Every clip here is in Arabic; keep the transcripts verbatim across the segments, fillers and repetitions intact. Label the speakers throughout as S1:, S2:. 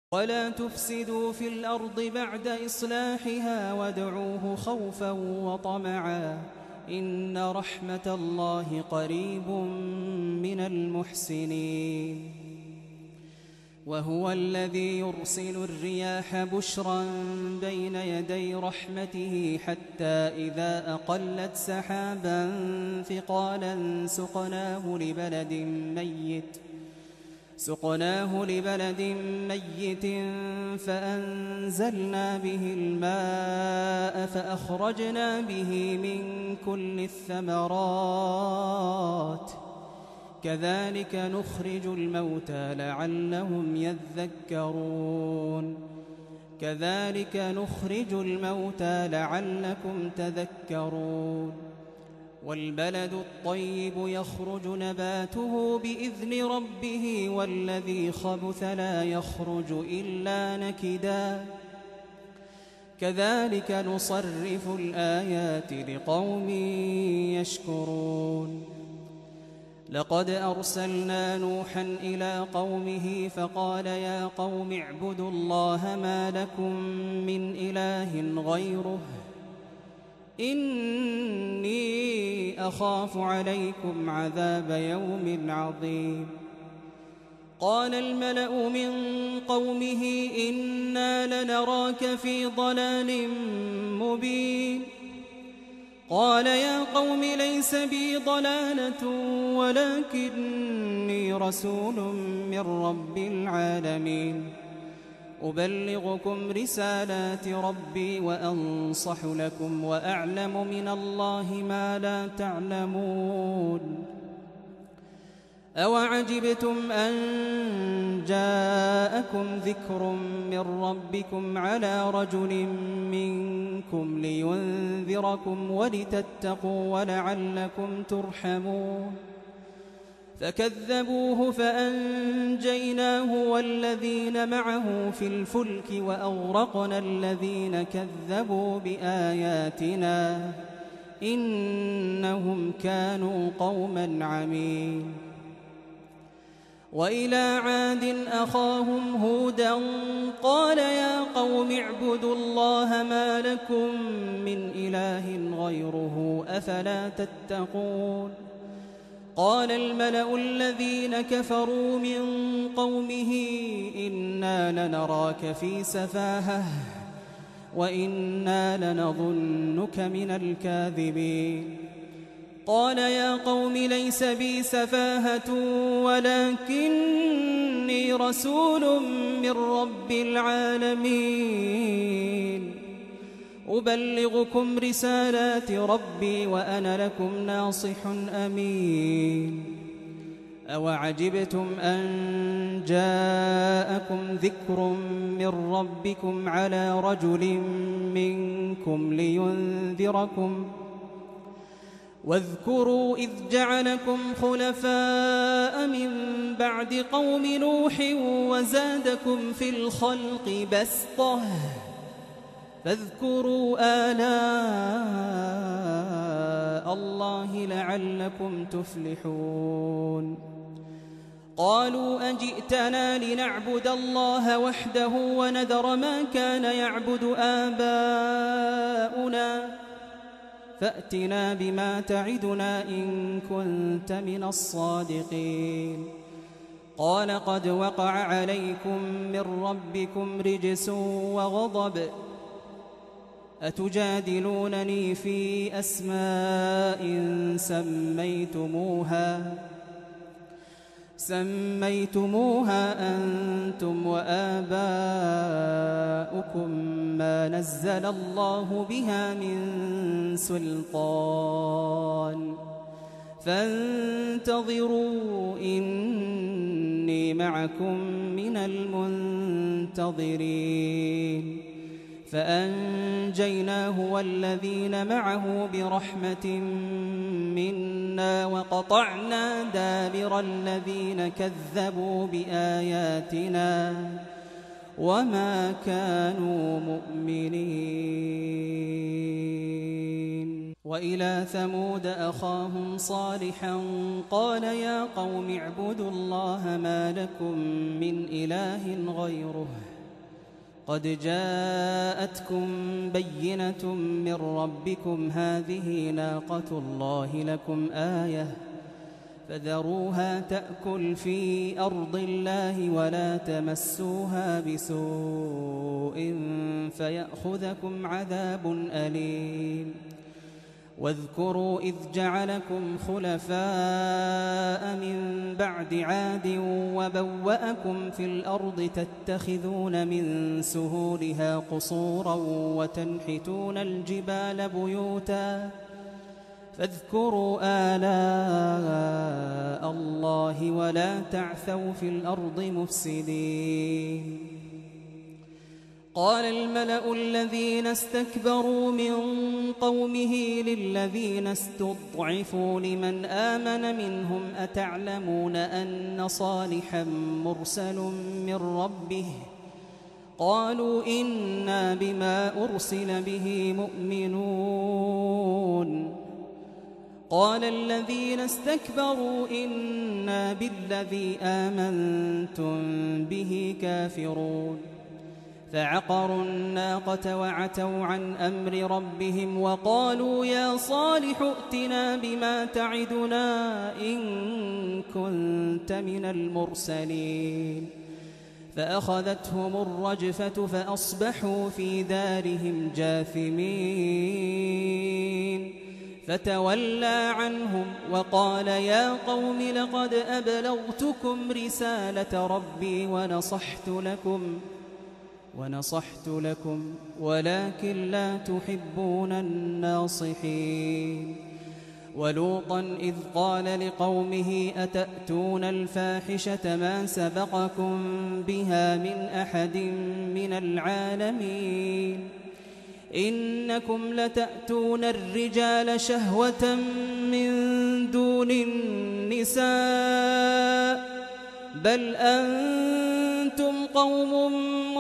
S1: ولا تفسدوا في الأرض بعد إصلاحها وادعوه خوفا وطمعا إن رحمة الله قريب من المحسنين. وهو الذي يرسل الرياح بشرا بين يدي رحمته حتى إذا أقلت سحابا ثقالا سقناه لبلد ميت سقناه لبلد ميت فأنزلنا به الماء فأخرجنا به من كل الثمرات كذلك نخرج الموتى لعلهم يذكرون كذلك نخرج الموتى لعلكم تذكرون. والبلد الطيب يخرج نباته بإذن ربه والذي خبث لا يخرج إلا نكدا كذلك نصرف الآيات لقوم يشكرون. لقد أرسلنا نوحا إلى قومه فقال يا قوم اعبدوا الله ما لكم من إله غيره إني أخاف عليكم عذاب يوم عظيم. قال الملأ من قومه إنا لنراك في ضلال مبين. قال يا قوم ليس بي ضلالة ولكني رسول من رب العالمين أبلغكم رسالات ربي وأنصح لكم وأعلم من الله ما لا تعلمون. أوعجبتم أن جاءكم ذكر من ربكم على رجل منكم لينذركم ولتتقوا ولعلكم ترحمون. فكذبوه فأنجيناه والذين معه في الفلك وأغرقنا الذين كذبوا بآياتنا إنهم كانوا قوما عمين. وإلى عاد أخاهم هودا قال يا قوم اعبدوا الله ما لكم من إله غيره أفلا تتقون. قال الملأ الذين كفروا من قومه إنا لنراك في سفاهة وإنا لنظنك من الكاذبين. قال يا قوم ليس بي سفاهة ولكني رسول من رب العالمين أبلغكم رسالات ربي وأنا لكم ناصح أمين. أوعجبتم أن جاءكم ذكر من ربكم على رجل منكم لينذركم واذكروا إذ جعلكم خلفاء من بعد قوم نوح وزادكم في الخلق بسطة فاذكروا آلاء الله لعلكم تفلحون. قالوا أجئتنا لنعبد الله وحده ونذر ما كان يعبد آباؤنا فأتنا بما تعدنا إن كنت من الصادقين. قال قد وقع عليكم من ربكم رجس وغضب أتجادلونني في أسماء سميتموها سميتموها أنتم وآباؤكم ما نزل الله بها من سلطان فانتظروا إني معكم من المنتظرين. فأنجيناه والذين معه برحمة منا وقطعنا دابر الذين كذبوا بآياتنا وما كانوا مؤمنين. وإلى ثمود أخاهم صالحا قال يا قوم اعبدوا الله ما لكم من إله غيره قد جاءتكم بينة من ربكم هذه ناقة الله لكم آية فذروها تأكل في أرض الله ولا تمسوها بسوء فيأخذكم عذاب أليم واذكروا إذ جعلكم خلفاء من بعد عاد وبوأكم في الأرض تتخذون من سهولها قصورا وتنحتون الجبال بيوتا فاذكروا آلاء الله ولا تعثوا في الأرض مفسدين قال الملأ الذين استكبروا من قومه للذين استضعفوا لمن آمن منهم أتعلمون أن صالحا مرسل من ربه قالوا إنا بما أرسل به مؤمنون قال الذين استكبروا إنا بالذي آمنتم به كافرون فعقروا الناقة وعتوا عن أمر ربهم وقالوا يا صالح ائتنا بما تعدنا إن كنت من المرسلين فأخذتهم الرجفة فأصبحوا في دارهم جاثمين فتولى عنهم وقال يا قوم لقد أبلغتكم رسالة ربي ونصحت لكم ونصحت لكم ولكن لا تحبون الناصحين ولوطا إذ قال لقومه أتأتون الفاحشة ما سبقكم بها من أحد من العالمين إنكم لتأتون الرجال شهوة من دون النساء بل أنتم قوم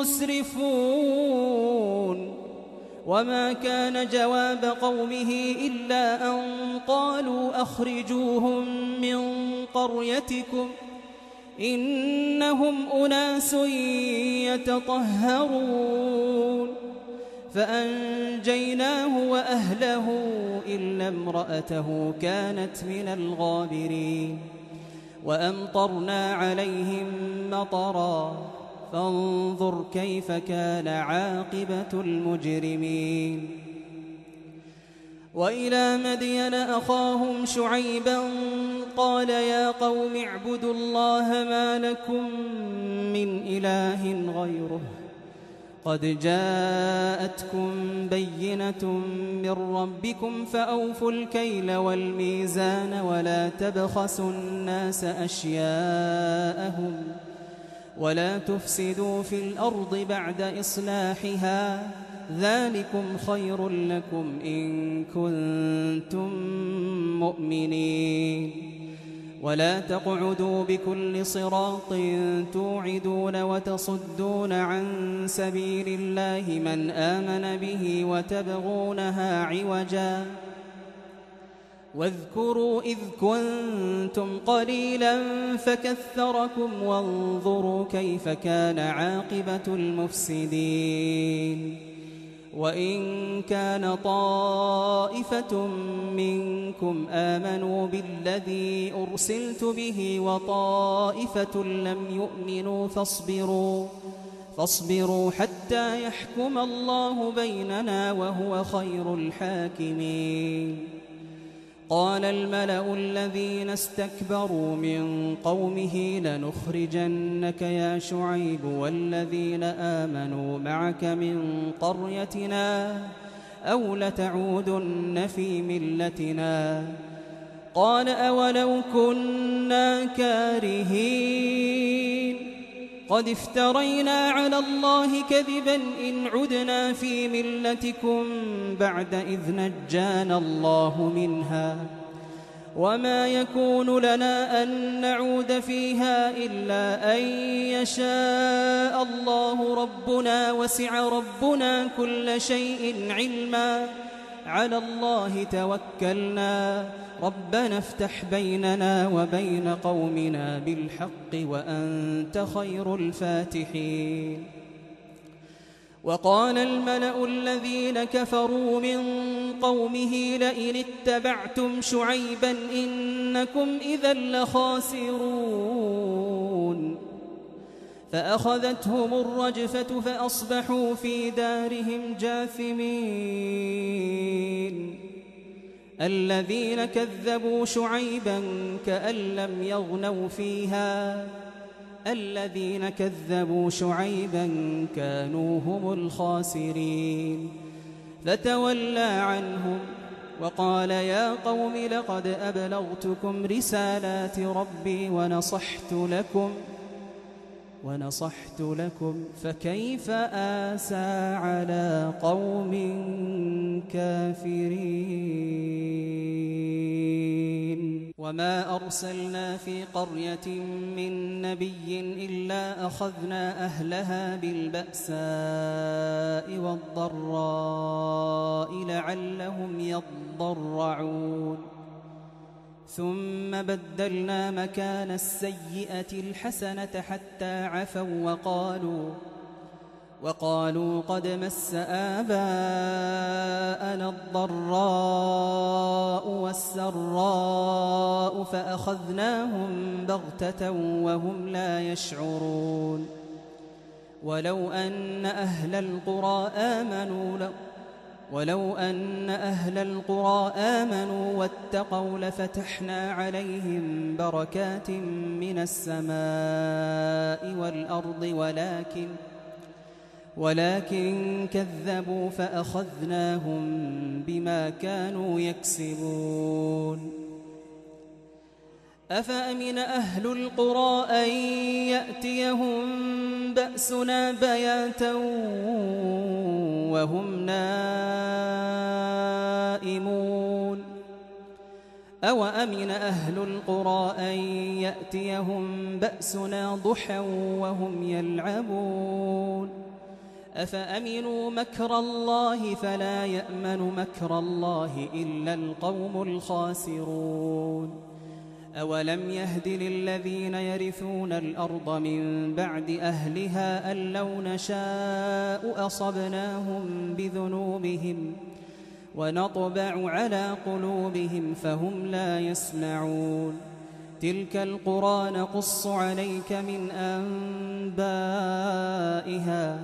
S1: مسرفون وما كان جواب قومه إلا أن قالوا أخرجوهم من قريتكم إنهم أناس يتطهرون فأنجيناه وأهله إلا امرأته كانت من الغابرين وأمطرنا عليهم مطرا فانظر كيف كان عاقبة المجرمين وإلى مدين أخاهم شعيبا قال يا قوم اعبدوا الله ما لكم من إله غيره قد جاءتكم بينة من ربكم فأوفوا الكيل والميزان ولا تبخسوا الناس أشياءهم ولا تفسدوا في الأرض بعد إصلاحها ذلكم خير لكم إن كنتم مؤمنين ولا تقعدوا بكل صراط توعدون وتصدون عن سبيل الله من آمن به وتبغونها عوجا واذكروا إذ كنتم قليلا فكثركم وانظروا كيف كان عاقبة المفسدين وإن كان طائفة منكم آمنوا بالذي أرسلت به وطائفة لم يؤمنوا فاصبروا فاصبروا حتى يحكم الله بيننا وهو خير الحاكمين قال الملأ الذين استكبروا من قومه لنخرجنك يا شعيب والذين آمنوا معك من قريتنا أو لتعودن في ملتنا قال أولو كنا كارهين قد افترينا على الله كذبا إن عدنا في ملتكم بعد إذ نجانا الله منها وما يكون لنا أن نعود فيها إلا أن يشاء الله ربنا وسع ربنا كل شيء علما على الله توكلنا ربنا افتح بيننا وبين قومنا بالحق وأنت خير الفاتحين وقال الملأ الذين كفروا من قومه لئن اتبعتم شعيبا إنكم إذا لخاسرون فأخذتهم الرجفة فأصبحوا في دارهم جاثمين الذين كذبوا شعيبا كأن لم يغنوا فيها الذين كذبوا شعيبا كانوا هم الخاسرين فتولى عنهم وقال يا قوم لقد أبلغتكم رسالات ربي ونصحت لكم ونصحت لكم فكيف آسى على قوم كافرين وما أرسلنا في قرية من نبي إلا أخذنا أهلها بالبأساء والضراء لعلهم يضرعون ثم بدلنا مكان السيئة الحسنة حتى عفوا وقالوا وقالوا قد مس آباءنا الضراء والسراء فأخذناهم بغتة وهم لا يشعرون ولو أن أهل القرى آمنوا لو ولو أن أهل القرى آمنوا واتقوا لفتحنا عليهم بركات من السماء والأرض ولكن ولكن كذبوا فأخذناهم بما كانوا يكسبون أفأمن أهل القرى أن يأتيهم بأسنا بياتا وهم نائمون أو أمن أهل القرى أن يأتيهم بأسنا ضحى وهم يلعبون أفأمنوا مكر الله فلا يأمن مكر الله إلا القوم الخاسرون أولم يهد للذين يرثون الأرض من بعد أهلها أن لو نشاء أصبناهم بذنوبهم ونطبع على قلوبهم فهم لا يسمعون تلك القرى نقص عليك من أنبائها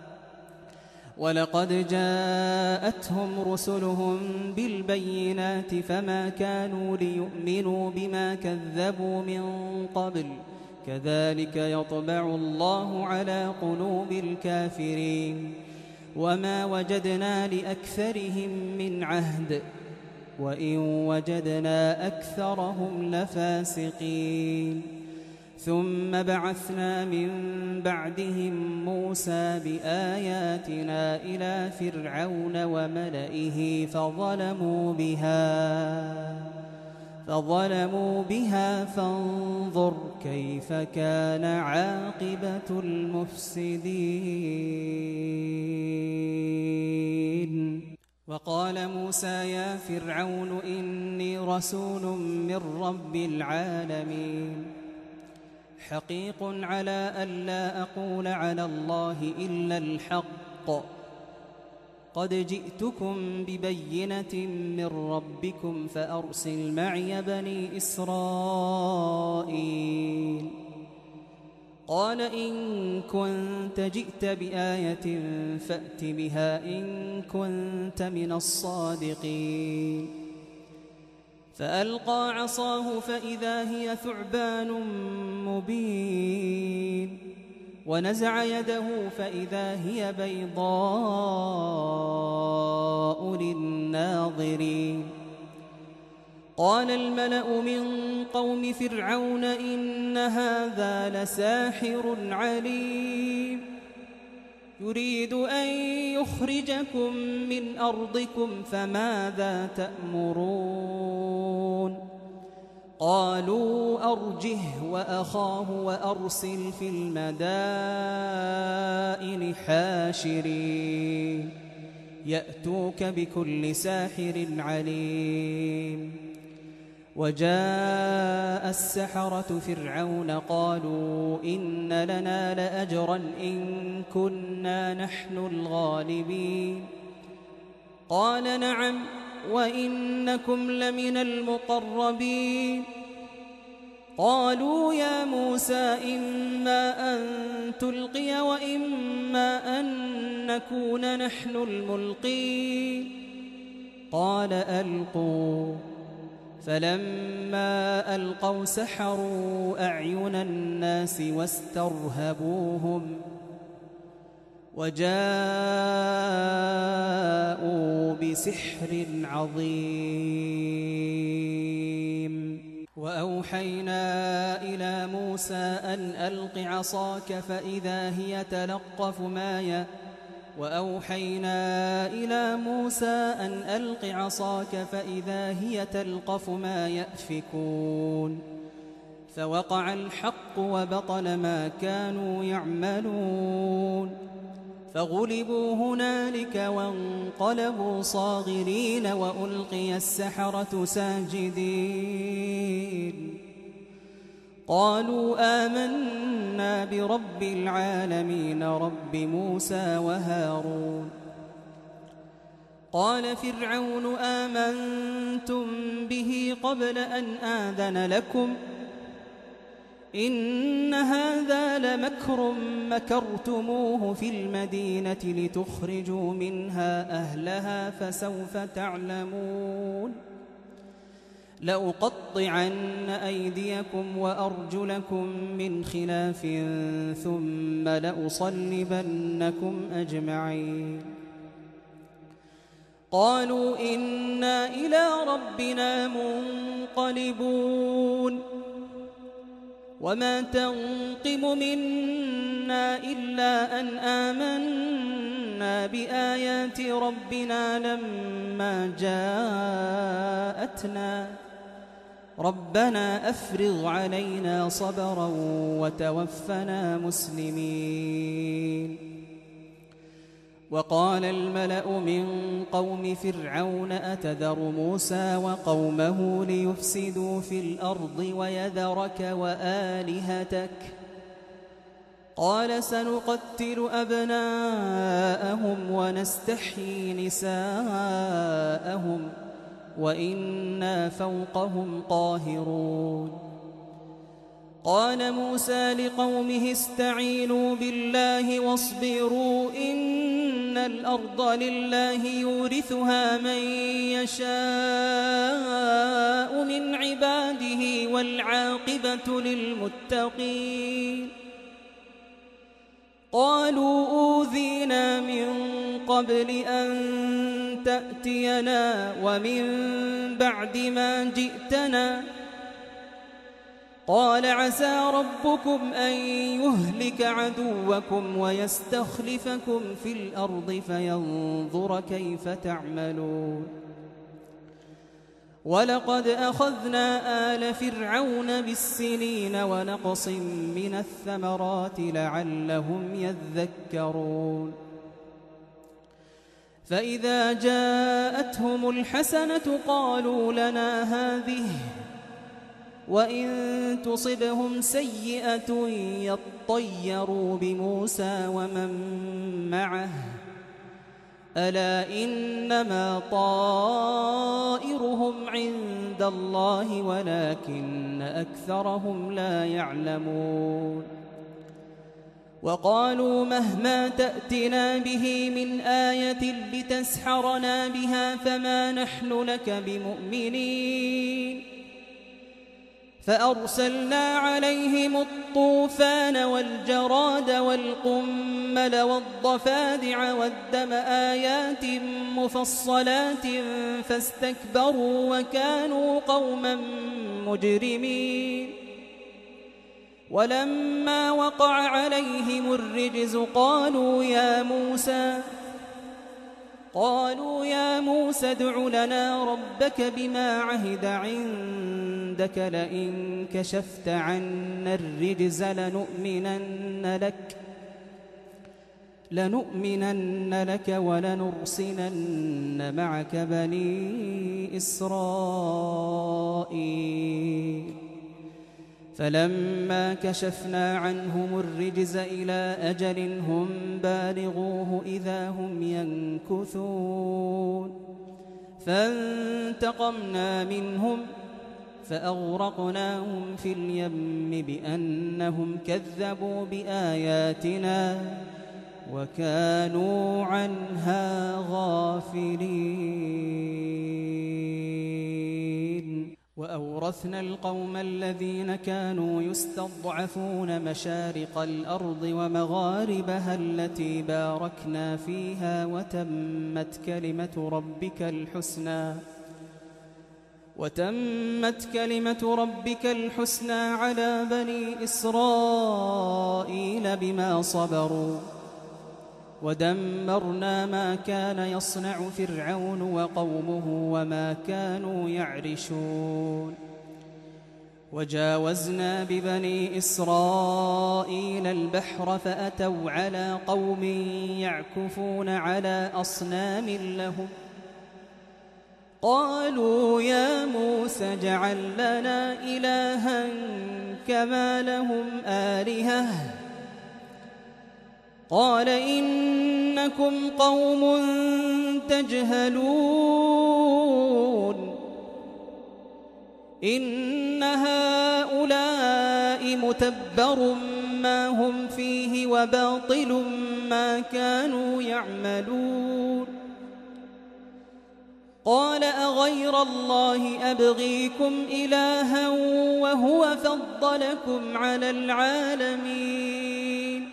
S1: ولقد جاءتهم رسلهم بالبينات فما كانوا ليؤمنوا بما كذبوا من قبل كذلك يطبع الله على قلوب الكافرين وما وجدنا لأكثرهم من عهد وإن وجدنا أكثرهم لفاسقين ثم بعثنا من بعدهم موسى بآياتنا إلى فرعون وملئه فظلموا بها فظلموا بها فانظر كيف كان عاقبة المفسدين وقال موسى يا فرعون إني رسول من رب العالمين حقيق على ألا أقول على الله إلا الحق قد جئتكم ببينة من ربكم فأرسل معي بني إسرائيل قال إن كنت جئت بآية فأت بها إن كنت من الصادقين فألقى عصاه فإذا هي ثعبان مبين ونزع يده فإذا هي بيضاء للناظرين قال الملأ من قوم فرعون إن هذا لساحر عليم يريد أن يخرجكم من أرضكم فماذا تأمرون قالوا أرجه وأخاه وأرسل في المدائن حاشرين يأتوك بكل ساحر عليم وجاء السحرة فرعون قالوا إن لنا لأجرا إن كنا نحن الغالبين قال نعم وإنكم لمن المقربين قالوا يا موسى إما أن تلقي وإما أن نكون نحن الملقين قال ألقوا فلما ألقوا سحروا أعين الناس واسترهبوهم وجاءوا بسحر عظيم وأوحينا إلى موسى أن ألق عصاك فإذا هي تلقف ما ي وأوحينا إلى موسى أن ألق عصاك فإذا هي تلقف ما يأفكون فوقع الحق وبطل ما كانوا يعملون فغلبوا هنالك وانقلبوا صاغرين وألقي السحرة ساجدين قالوا آمنا برب العالمين رب موسى وهارون قال فرعون آمنتم به قبل أن آذن لكم إن هذا لمكر مكرتموه في المدينة لتخرجوا منها أهلها فسوف تعلمون لأقطعن أيديكم وأرجلكم من خلاف ثم لأصلبنكم أجمعين قالوا إنا إلى ربنا منقلبون وما تنقم منا إلا أن آمنا بآيات ربنا لما جاءتنا ربنا أفرغ علينا صبرا وتوفنا مسلمين وقال الملأ من قوم فرعون أتذر موسى وقومه ليفسدوا في الأرض ويذرك وآلهتك قال سنقتل أبناءهم ونستحيي نساءهم وإنا فوقهم قاهرون قال موسى لقومه استعينوا بالله واصبروا إن الأرض لله يورثها من يشاء من عباده والعاقبة للمتقين قالوا أوذينا من قبل أن تأتينا ومن بعد ما جئتنا قال عسى ربكم أن يهلك عدوكم ويستخلفكم في الأرض فينظر كيف تعملون ولقد أخذنا آل فرعون بالسنين ونقص من الثمرات لعلهم يذكرون فإذا جاءتهم الحسنة قالوا لنا هذه وإن تصبهم سيئة يطيروا بموسى ومن معه ألا إنما طائرهم عند الله ولكن أكثرهم لا يعلمون وقالوا مهما تأتنا به من آية لتسحرنا بها فما نحن لك بمؤمنين فأرسلنا عليهم الطوفان والجراد والقمل والضفادع والدم آيات مفصلات فاستكبروا وكانوا قوما مجرمين ولما وقع عليهم الرجز قالوا يا موسى قالوا يا موسى ادع لنا ربك بما عهد عندك لئن كشفت عنا الرجز لنؤمنن لك لنؤمنن لك ولنرسلن معك بني إسرائيل فلما كشفنا عنهم الرجز إلى أجل هم بالغوه إذا هم ينكثون فانتقمنا منهم فأغرقناهم في اليم بأنهم كذبوا بآياتنا وكانوا عنها غافلين. وأورثنا القوم الذين كانوا يستضعفون مشارق الأرض ومغاربها التي باركنا فيها وتمت كلمة ربك الحسنى وتمت كلمة ربك الحسنى على بني إسرائيل بما صبروا ودمرنا ما كان يصنع فرعون وقومه وما كانوا يعرشون. وجاوزنا ببني إسرائيل البحر فأتوا على قوم يعكفون على أصنام لهم قالوا يا موسى اجعل لنا إلها كما لهم آلهة قال إنكم قوم تجهلون إن هؤلاء متبر ما هم فيه وباطل ما كانوا يعملون قال أغير الله أبغيكم إلها وهو فضلكم على العالمين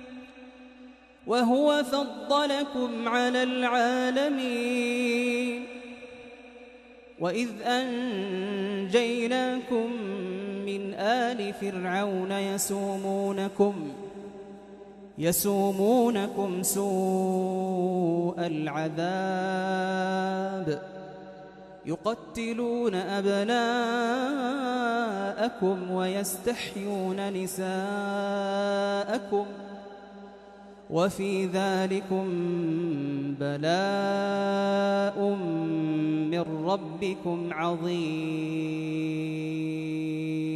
S1: وهو فضلكم على العالمين وإذ أنجيناكم من آل فرعون يسومونكم يسومونكم سوء العذاب يقتلون أبناءكم ويستحيون نساءكم وفي ذلكم بلاء من ربكم عظيم.